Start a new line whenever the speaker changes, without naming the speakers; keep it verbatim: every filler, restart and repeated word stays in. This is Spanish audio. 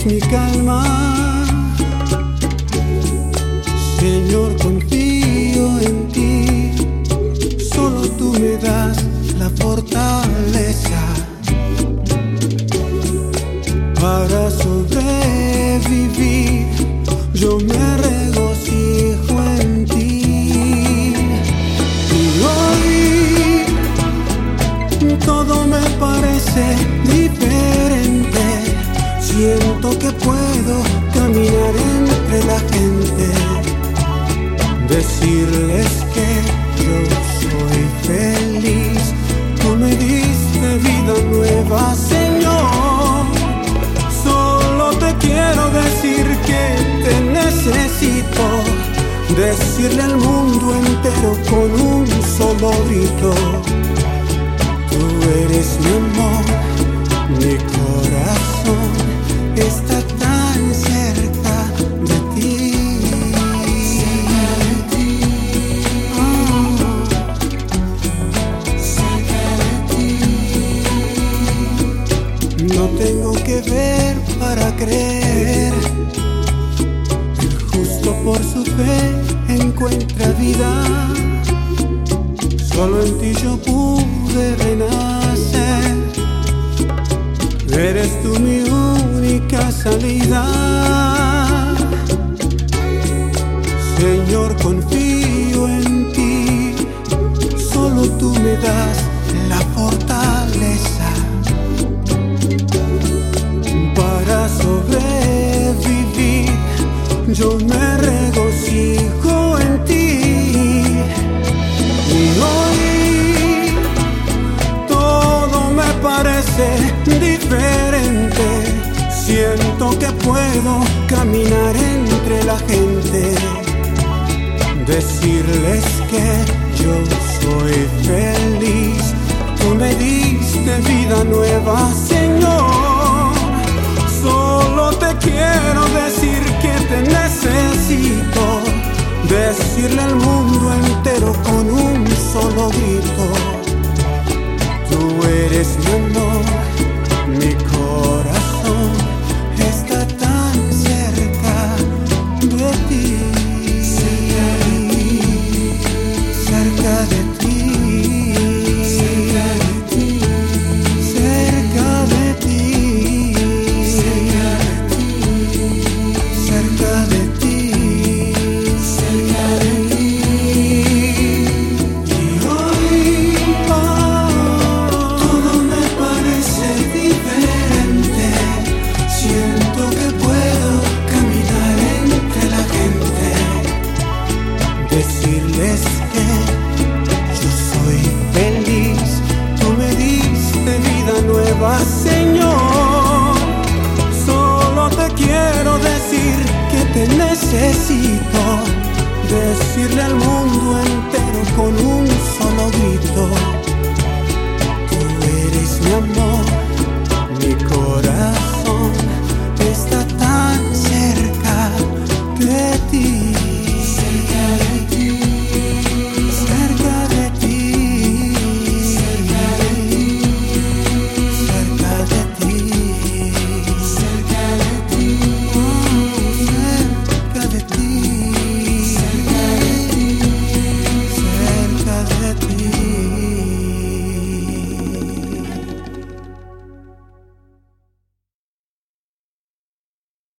mi calma. Señor, confío en ti, solo tú me das la fortaleza para sobrevivir. Yo me regocijo en ti. Y hoy todo me parece diferente. Siento que puedo caminar entre la gente, decirles que yo soy feliz. Tú me diste vida nueva, Señor. Solo te quiero decir que te necesito, decirle al mundo entero con un solo grito: tú eres mi amor, mi corazón está tan cerca de ti. No tengo que ver para creer. El justo por su fe encuentra vida. Solo en ti yo pude renacer. Eres tú mi única salida. Señor, confío en ti. Solo tú me das la fortaleza para sobrevivir. Yo me regocijo en ti. Y hoy todo me parece diferente. Siento que puedo caminar entre la gente, decirles que yo soy feliz. Tú me diste vida nueva, Señor. Solo te quiero decir que te necesito, decirle al mundo entero con un solo grito: tú eres mi amor, mi corazón está tan cerca de ti. Cerca de ti, cerca de ti, cerca de ti, cerca de ti, cerca de ti. Y hoy oh, todo me parece diferente. Siento que puedo caminar entre la gente, decirles que yo soy feliz. Tú me diste vida nueva, Señor. Solo te quiero decir que te necesito, decirle al mundo entero con un solo grito: tú eres mi amor, mi corazón está tan cerca de ti.